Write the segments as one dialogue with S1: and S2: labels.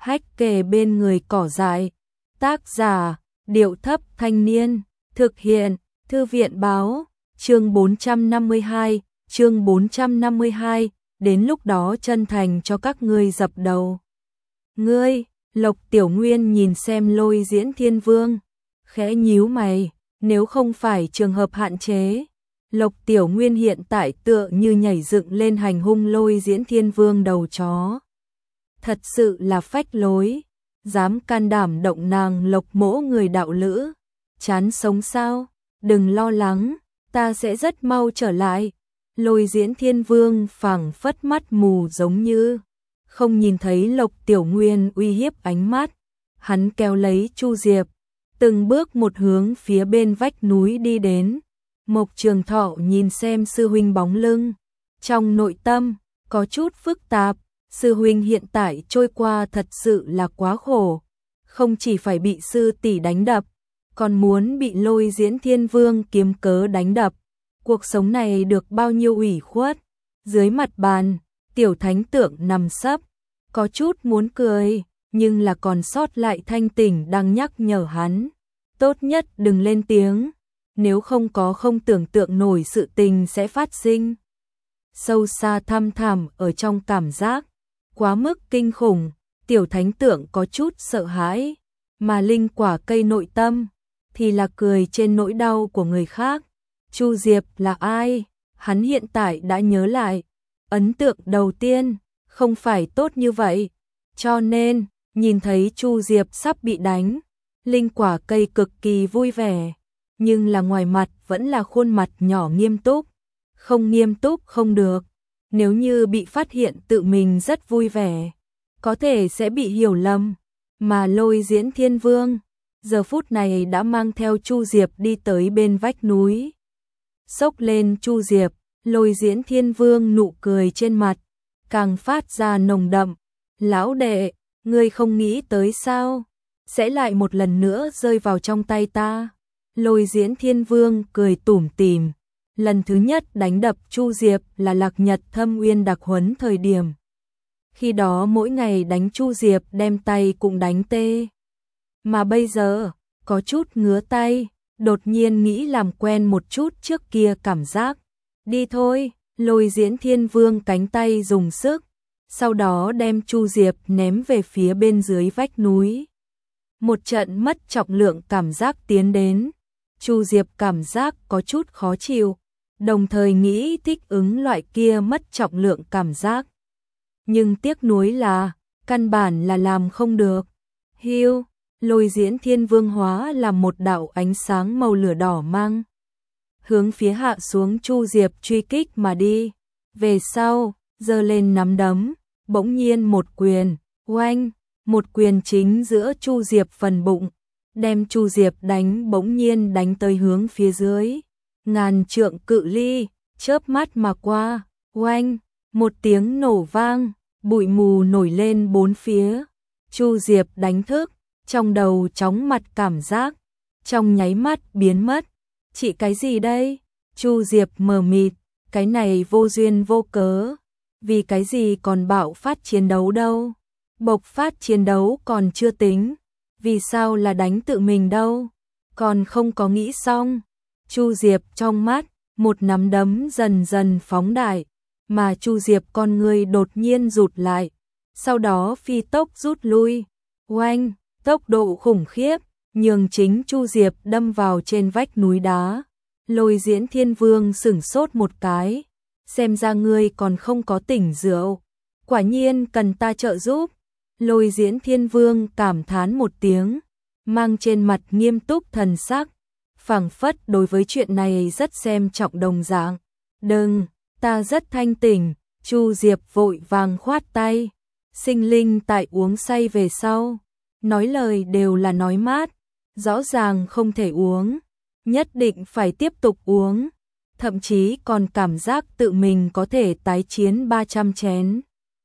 S1: hách kề bên người cỏ dại. Tác giả, Điệu Thấp Thanh Niên. Thực hiện, Thư viện Báo. Chương 452, chương 452, đến lúc đó chân thành cho các ngươi dập đầu. Ngươi, Lộc Tiểu Nguyên nhìn xem Lôi Diễn Thiên Vương, khẽ nhíu mày, nếu không phải trường hợp hạn chế, Lộc Tiểu Nguyên hiện tại tựa như nhảy dựng lên hành hung Lôi Diễn Thiên Vương đầu chó. Thật sự là phách lối, dám can đảm động nàng Lộc mỗ người đạo lữ, chán sống sao? Đừng lo lắng, ta sẽ rất mau trở lại. Lôi Diễn Thiên Vương phảng phất mắt mù giống như không nhìn thấy Lộc Tiểu Nguyên uy hiếp ánh mắt. Hắn kéo lấy Chu Diệp, từng bước một hướng phía bên vách núi đi đến. Mộc Trường Thọ nhìn xem sư huynh bóng lưng, trong nội tâm có chút phức tạp. Sư huynh hiện tại trôi qua thật sự là quá khổ, không chỉ phải bị sư tỷ đánh đập, còn muốn bị Lôi Diễn Thiên Vương kiếm cớ đánh đập. Cuộc sống này được bao nhiêu ủy khuất. Dưới mặt bàn, Tiểu Thánh Tượng nằm sấp, có chút muốn cười, nhưng là còn sót lại thanh tỉnh đang nhắc nhở hắn. Tốt nhất đừng lên tiếng, nếu không có không tưởng tượng nổi sự tình sẽ phát sinh. Sâu xa thăm thẳm ở trong cảm giác, quá mức kinh khủng, Tiểu Thánh Tượng có chút sợ hãi, mà linh quả cây nội tâm thì là cười trên nỗi đau của người khác. Chu Diệp là ai? Hắn hiện tại đã nhớ lại, ấn tượng đầu tiên không phải tốt như vậy, cho nên nhìn thấy Chu Diệp sắp bị đánh, linh quả cây cực kỳ vui vẻ, nhưng là ngoài mặt vẫn là khuôn mặt nhỏ nghiêm túc. Không nghiêm túc không được, nếu như bị phát hiện tự mình rất vui vẻ, có thể sẽ bị hiểu lầm. Mà Lôi Diễn Thiên Vương giờ phút này đã mang theo Chu Diệp đi tới bên vách núi. Xốc lên Chu Diệp, Lôi Diễn Thiên Vương nụ cười trên mặt càng phát ra nồng đậm. Lão đệ, ngươi không nghĩ tới sao? Sẽ lại một lần nữa rơi vào trong tay ta. Lôi Diễn Thiên Vương cười tủm tỉm. Lần thứ nhất đánh đập Chu Diệp là Lạc Nhật Thâm Uyên đặc huấn thời điểm. Khi đó mỗi ngày đánh Chu Diệp đem tay cũng đánh tê. Mà bây giờ, có chút ngứa tay, đột nhiên nghĩ làm quen một chút trước kia cảm giác. Đi thôi, Lôi Diễn Thiên Vương cánh tay dùng sức, sau đó đem Chu Diệp ném về phía bên dưới vách núi. Một trận mất trọng lượng cảm giác tiến đến, Chu Diệp cảm giác có chút khó chịu, đồng thời nghĩ thích ứng loại kia mất trọng lượng cảm giác. Nhưng tiếc nuối là, căn bản là làm không được. Hiu, Lôi Diễn Thiên Vương hóa làm một đạo ánh sáng màu lửa đỏ mang hướng phía hạ xuống Chu Diệp truy kích mà đi. Về sau, giơ lên nắm đấm, bỗng nhiên một quyền, oanh, một quyền chính giữa Chu Diệp phần bụng, đem Chu Diệp đánh bỗng nhiên đánh tới hướng phía dưới. Ngàn trượng cự ly, chớp mắt mà qua, oanh, một tiếng nổ vang, bụi mù nổi lên bốn phía. Chu Diệp đánh thức, trong đầu chóng mặt cảm giác, trong nháy mắt biến mất. Chị cái gì đây? Chu Diệp mờ mịt, cái này vô duyên vô cớ, vì cái gì còn bạo phát chiến đấu đâu? Bộc phát chiến đấu còn chưa tính, vì sao là đánh tự mình đâu? Còn không có nghĩ xong. Chu Diệp trong mắt, một nắm đấm dần dần phóng đại, mà Chu Diệp con người đột nhiên rụt lại, sau đó phi tốc rút lui. Oanh, tốc độ khủng khiếp, nhường chính Chu Diệp đâm vào trên vách núi đá. Lôi Diễn Thiên Vương sửng sốt một cái, xem ra ngươi còn không có tỉnh rượu, quả nhiên cần ta trợ giúp. Lôi Diễn Thiên Vương cảm thán một tiếng, mang trên mặt nghiêm túc thần sắc, phảng phất đối với chuyện này rất xem trọng đồng dạng. Đừng, ta rất thanh tỉnh. Chu Diệp vội vàng khoát tay. Sinh linh tại uống say về sau, nói lời đều là nói mát, rõ ràng không thể uống, nhất định phải tiếp tục uống, thậm chí còn cảm giác tự mình có thể tái chiến 300 chén.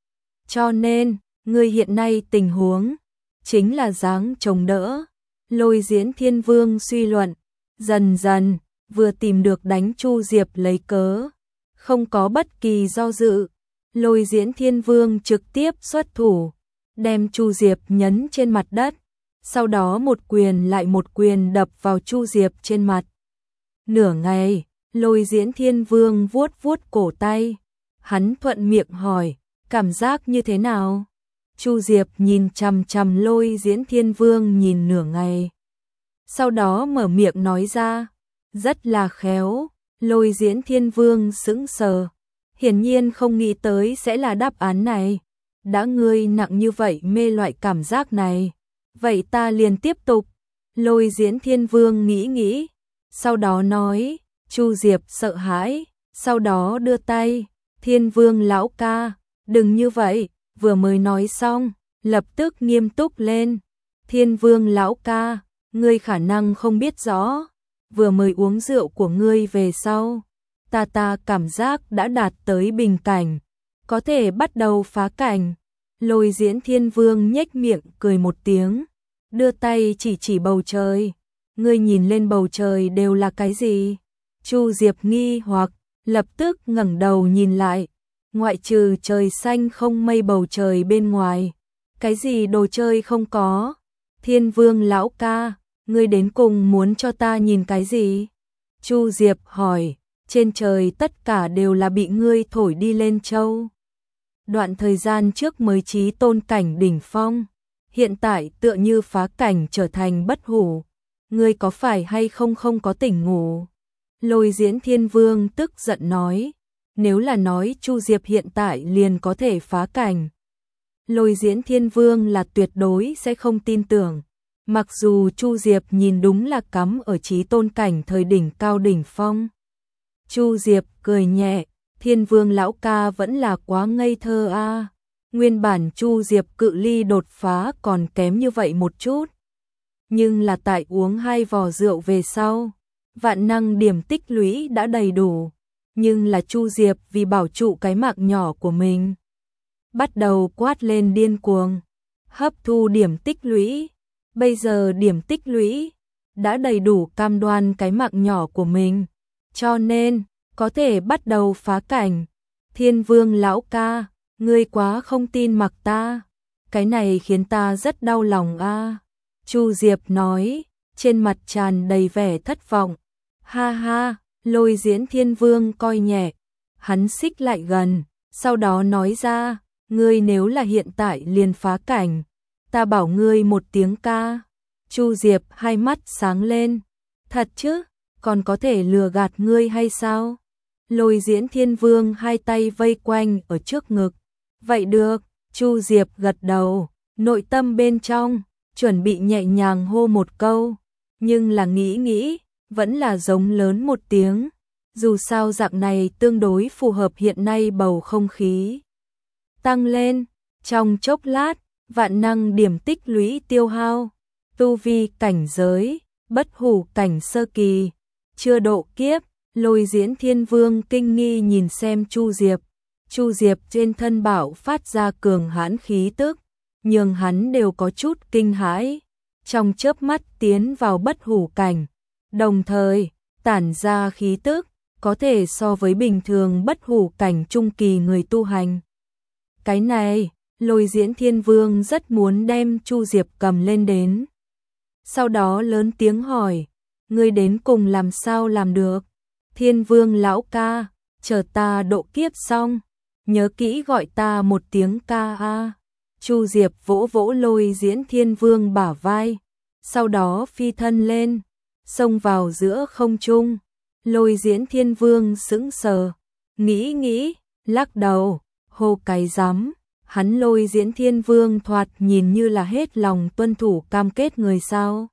S1: Cho nên, ngươi hiện nay tình huống chính là dáng chống đỡ. Lôi Diễn Thiên Vương suy luận, dần dần vừa tìm được đánh Chu Diệp lấy cớ, không có bất kỳ do dự. Lôi Diễn Thiên Vương trực tiếp xuất thủ, đem Chu Diệp nhấn trên mặt đất, sau đó một quyền lại một quyền đập vào Chu Diệp trên mặt. Nửa ngày, Lôi Diễn Thiên Vương vuốt vuốt cổ tay, hắn thuận miệng hỏi, cảm giác như thế nào? Chu Diệp nhìn chằm chằm Lôi Diễn Thiên Vương nhìn nửa ngày. Sau đó mở miệng nói ra, rất là khéo. Lôi Diễn Thiên Vương sững sờ, hiển nhiên không nghĩ tới sẽ là đáp án này. Đã ngươi nặng như vậy mê loại cảm giác này, vậy ta liền tiếp tục. Lôi Diễn Thiên Vương nghĩ nghĩ, sau đó nói. Chu Diệp sợ hãi, sau đó đưa tay, Thiên Vương lão ca, đừng như vậy, vừa mới nói xong, lập tức nghiêm túc lên. Thiên Vương lão ca, ngươi khả năng không biết rõ, vừa mới uống rượu của ngươi về sau, ta cảm giác đã đạt tới bình cảnh, có thể bắt đầu phá cảnh. Lôi Diễn Thiên Vương nhếch miệng cười một tiếng, đưa tay chỉ bầu trời. Ngươi nhìn lên bầu trời đều là cái gì? Chu Diệp nghi hoặc, lập tức ngẩng đầu nhìn lại, ngoại trừ trời xanh không mây bầu trời bên ngoài, cái gì đồ chơi không có. Thiên Vương lão ca, ngươi đến cùng muốn cho ta nhìn cái gì? Chu Diệp hỏi, trên trời tất cả đều là bị ngươi thổi đi lên châu. Đoạn thời gian trước mới chí tôn cảnh đỉnh phong, hiện tại tựa như phá cảnh trở thành bất hủ. Ngươi có phải hay không có tỉnh ngủ? Lôi Diễn Thiên Vương tức giận nói, nếu là nói Chu Diệp hiện tại liền có thể phá cảnh, Lôi Diễn Thiên Vương là tuyệt đối sẽ không tin tưởng. Mặc dù Chu Diệp nhìn đúng là cắm ở chí tôn cảnh thời đỉnh cao đỉnh phong. Chu Diệp cười nhẹ, Thiên Vương lão ca vẫn là quá ngây thơ a. Nguyên bản Chu Diệp cự ly đột phá còn kém như vậy một chút. Nhưng là tại uống 2 vò rượu về sau, vạn năng điểm tích lũy đã đầy đủ. Nhưng là Chu Diệp vì bảo trụ cái mạng nhỏ của mình, bắt đầu quát lên điên cuồng, hấp thu điểm tích lũy. Bây giờ điểm tích lũy đã đầy đủ cam đoan cái mạng nhỏ của mình, cho nên có thể bắt đầu phá cảnh. Thiên Vương lão ca, ngươi quá không tin mặc ta, cái này khiến ta rất đau lòng a. Chu Diệp nói, trên mặt tràn đầy vẻ thất vọng. Ha ha, Lôi Diễn Thiên Vương coi nhẹ, hắn xích lại gần, sau đó nói ra, ngươi nếu là hiện tại liền phá cảnh, ta bảo ngươi một tiếng ca. Chu Diệp hai mắt sáng lên, thật chứ, còn có thể lừa gạt ngươi hay sao? Lôi Diễn Thiên Vương hai tay vây quanh ở trước ngực, vậy được. Chu Diệp gật đầu, nội tâm bên trong chuẩn bị nhẹ nhàng hô một câu, nhưng là nghĩ vẫn là giống lớn một tiếng, dù sao dạng này tương đối phù hợp hiện nay bầu không khí. Tăng lên, trong chốc lát, vạn năng điểm tích lũy tiêu hao, tu vi cảnh giới, bất hủ cảnh sơ kỳ, chưa độ kiếp. Lôi Diễn Thiên Vương kinh nghi nhìn xem Chu Diệp. Chu Diệp trên thân bảo phát ra cường hãn khí tức, nhưng hắn đều có chút kinh hãi. Trong chớp mắt tiến vào bất hủ cảnh, đồng thời tản ra khí tức có thể so với bình thường bất hủ cảnh trung kỳ người tu hành. Cái này, Lôi Diễn Thiên Vương rất muốn đem Chu Diệp cầm lên đến. Sau đó lớn tiếng hỏi, ngươi đến cùng làm sao làm được? Thiên Vương lão ca, chờ ta độ kiếp xong, nhớ kỹ gọi ta một tiếng ca a. Chu Diệp vỗ vỗ Lôi Diễn Thiên Vương bả vai, sau đó phi thân lên, xông vào giữa không trung. Lôi Diễn Thiên Vương sững sờ, nghĩ, lắc đầu, hô cái rắm. Hắn Lôi Diễn Thiên Vương thoạt nhìn như là hết lòng tuân thủ cam kết người sao.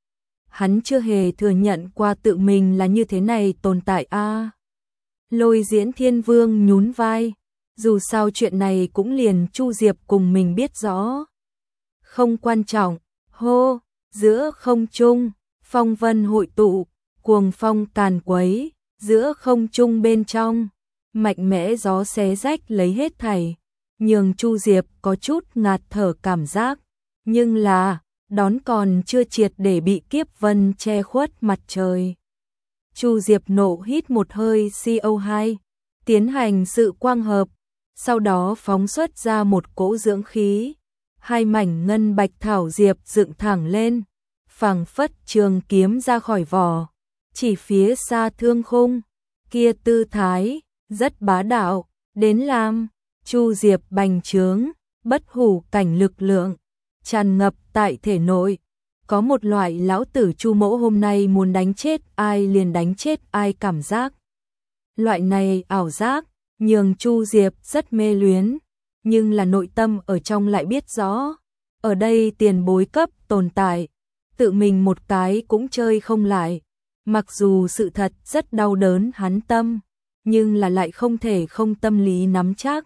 S1: Hắn chưa hề thừa nhận qua tự mình là như thế này tồn tại a. Lôi Diễn Thiên Vương nhún vai, dù sao chuyện này cũng liền Chu Diệp cùng mình biết rõ. Không quan trọng, hô, giữa không trung, phong vân hội tụ, cuồng phong càn quấy, giữa không trung bên trong, mạnh mẽ gió xé rách lấy hết thảy, nhường Chu Diệp có chút ngạt thở cảm giác, nhưng là đón còn chưa triệt để bị kiếp vân che khuất mặt trời. Chu Diệp nộ hít một hơi CO2, tiến hành sự quang hợp, sau đó phóng xuất ra một cỗ dưỡng khí, hai mảnh ngân bạch thảo diệp dựng thẳng lên, phảng phất trường kiếm ra khỏi vỏ, chỉ phía xa thương khung, kia tư thái rất bá đạo, đến làm Chu Diệp bành trướng, bất hủ cảnh lực lượng tràn ngập tại thể nội, có một loại lão tử Chu Mỗ hôm nay muốn đánh chết ai liền đánh chết ai cảm giác. Loại này ảo giác nhường Chu Diệp rất mê luyến, nhưng là nội tâm ở trong lại biết rõ, ở đây tiền bối cấp tồn tại, tự mình một cái cũng chơi không lại. Mặc dù sự thật rất đau đớn hắn tâm, nhưng là lại không thể không tâm lý nắm chắc.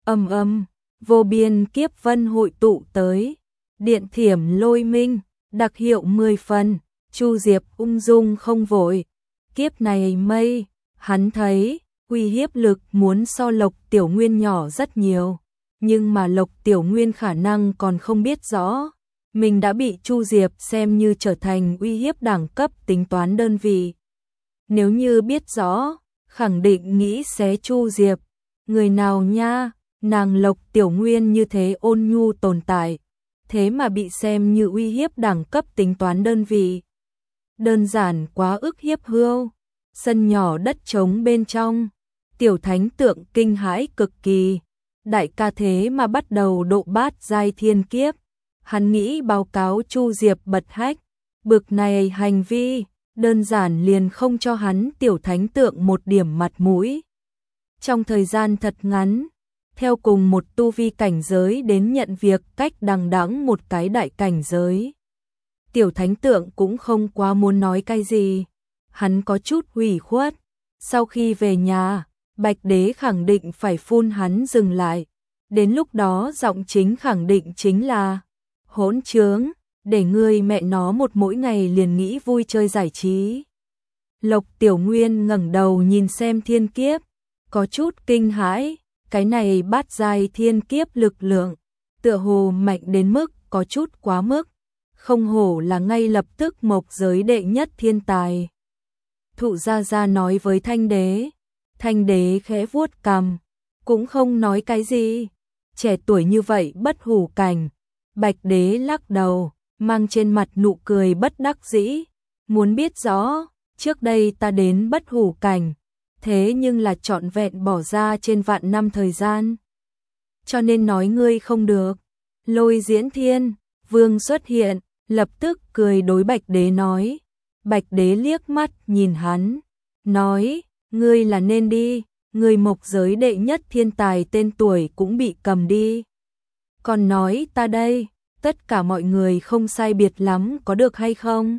S1: Vô biên kiếp vân hội tụ tới, điện thiểm lôi minh, đặc hiệu 10 phần, Chu Diệp ung dung không vội. Kiếp này mây, hắn thấy, uy hiếp lực muốn so Lộc Tiểu Nguyên nhỏ rất nhiều, nhưng mà Lộc Tiểu Nguyên khả năng còn không biết rõ. Mình đã bị Chu Diệp xem như trở thành uy hiếp đẳng cấp tính toán đơn vị. Nếu như biết rõ, khẳng định nghĩ xé Chu Diệp. Người nào nha, nàng Lộc Tiểu Nguyên như thế ôn nhu tồn tại, thế mà bị xem như uy hiếp đẳng cấp tính toán đơn vị. Đơn giản quá ức hiếp hươu. Sân nhỏ đất trống bên trong, Tiểu Thánh Tượng kinh hãi cực kỳ. Đại ca thế mà bắt đầu độ bát giai thiên kiếp. Hắn nghĩ báo cáo Chu Diệp bật hách, bực này hành vi, đơn giản liền không cho hắn Tiểu Thánh Tượng một điểm mặt mũi. Trong thời gian thật ngắn, theo cùng một tu vi cảnh giới đến nhận việc cách đằng đẵng một cái đại cảnh giới. Tiểu Thánh Tượng cũng không quá muốn nói cái gì, hắn có chút ủy khuất. Sau khi về nhà, Bạch Đế khẳng định phải phun hắn dừng lại, đến lúc đó giọng chính khẳng định chính là hỗn trướng, để ngươi mẹ nó một mỗi ngày liền nghĩ vui chơi giải trí. Lộc Tiểu Nguyên ngẩng đầu nhìn xem thiên kiếp, có chút kinh hãi, cái này bát giai thiên kiếp lực lượng, tựa hồ mạnh đến mức có chút quá mức, không hổ là ngay lập tức mộc giới đệ nhất thiên tài. Thụ Gia Gia nói với Thanh Đế khẽ vuốt cằm, cũng không nói cái gì, trẻ tuổi như vậy bất hủ cảnh. Bạch Đế lắc đầu, mang trên mặt nụ cười bất đắc dĩ, muốn biết rõ, trước đây ta đến bất hủ cảnh, thế nhưng là trọn vẹn bỏ ra trên vạn năm thời gian. Cho nên nói ngươi không được. Lôi Diễn Thiên Vương xuất hiện, lập tức cười đối Bạch Đế nói. Bạch Đế liếc mắt nhìn hắn, nói, ngươi là nên đi, người mộc giới đệ nhất thiên tài tên tuổi cũng bị cầm đi. Còn nói ta đây, tất cả mọi người không sai biệt lắm có được hay không?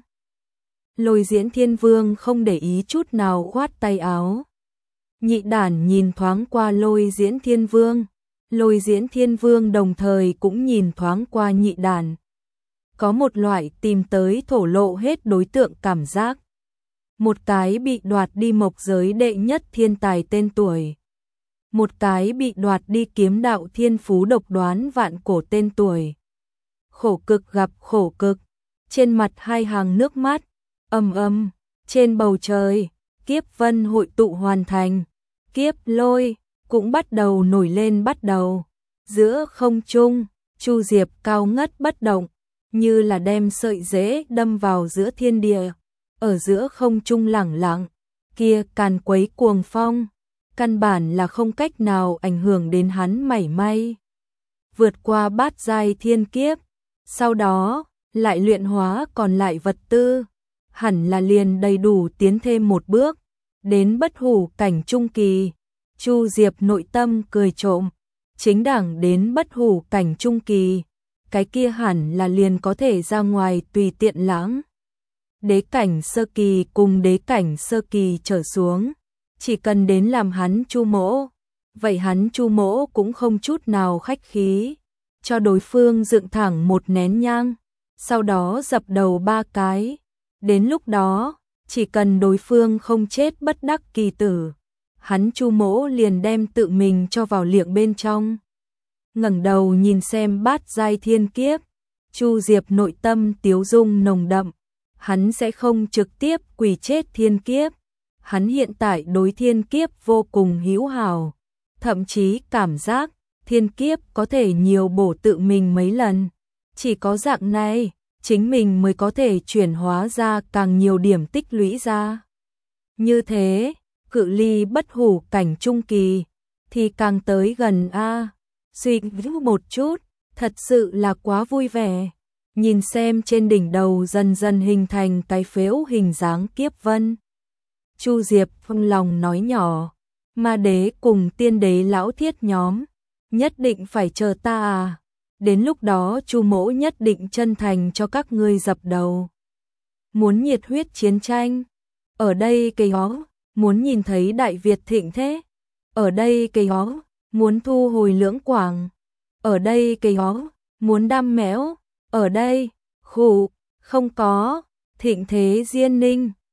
S1: Lôi Diễn Thiên Vương không để ý chút nào khoát tay áo. Nhị đản nhìn thoáng qua Lôi Diễn Thiên Vương. Lôi Diễn Thiên Vương đồng thời cũng nhìn thoáng qua nhị đản. Có một loại tìm tới thổ lộ hết đối tượng cảm giác. Một cái bị đoạt đi mộc giới đệ nhất thiên tài tên tuổi. Một cái bị đoạt đi kiếm đạo thiên phú độc đoán vạn cổ tên tuổi. Khổ cực gặp khổ cực, trên mặt hai hàng nước mắt, trên bầu trời, kiếp vân hội tụ hoàn thành, kiếp lôi cũng bắt đầu nổi lên bắt đầu. Giữa không trung, Chu Diệp cao ngất bất động, như là đem sợi rễ đâm vào giữa thiên địa, ở giữa không trung lẳng lặng, kia càn quấy cuồng phong, căn bản là không cách nào ảnh hưởng đến hắn mảy may. Vượt qua bát giai thiên kiếp, sau đó lại luyện hóa còn lại vật tư, hẳn là liền đầy đủ tiến thêm một bước, đến bất hủ cảnh trung kỳ. Chu Diệp nội tâm cười trộm, chính đẳng đến bất hủ cảnh trung kỳ, cái kia hẳn là liền có thể ra ngoài tùy tiện lãng. Đế cảnh sơ kỳ cùng đế cảnh sơ kỳ trở xuống, chỉ cần đến làm hắn Chu Mỗ, vậy hắn Chu Mỗ cũng không chút nào khách khí, cho đối phương dựng thẳng một nén nhang, sau đó dập đầu 3 cái. Đến lúc đó, chỉ cần đối phương không chết bất đắc kỳ tử, hắn Chu Mỗ liền đem tự mình cho vào liệng bên trong. Ngẩng đầu nhìn xem bát giai thiên kiếp, Chu Diệp nội tâm tiếu dung nồng đậm, hắn sẽ không trực tiếp quỳ chết thiên kiếp. Hắn hiện tại đối thiên kiếp vô cùng hữu hảo, thậm chí cảm giác thiên kiếp có thể nhiều bổ tự mình mấy lần. Chỉ có dạng này, chính mình mới có thể chuyển hóa ra càng nhiều điểm tích lũy ra. Như thế, cự ly bất hủ cảnh trung kỳ thì càng tới gần a. Suy nghĩ một chút, thật sự là quá vui vẻ. Nhìn xem trên đỉnh đầu dần dần hình thành cái phễu hình dáng kiếp vân. Chu Diệp trong lòng nói nhỏ, ma đế cùng tiên đế lão thiết nhóm, nhất định phải chờ ta à. Đến lúc đó Chu mỗ nhất định chân thành cho các ngươi dập đầu. Muốn nhiệt huyết chiến tranh, ở đây cây ó, muốn nhìn thấy Đại Việt thịnh thế, ở đây cây ó, muốn thu hồi Lưỡng Quảng, ở đây cây ó, muốn đam mẽo, ở đây, khụ, không có, thịnh thế Diên Ninh.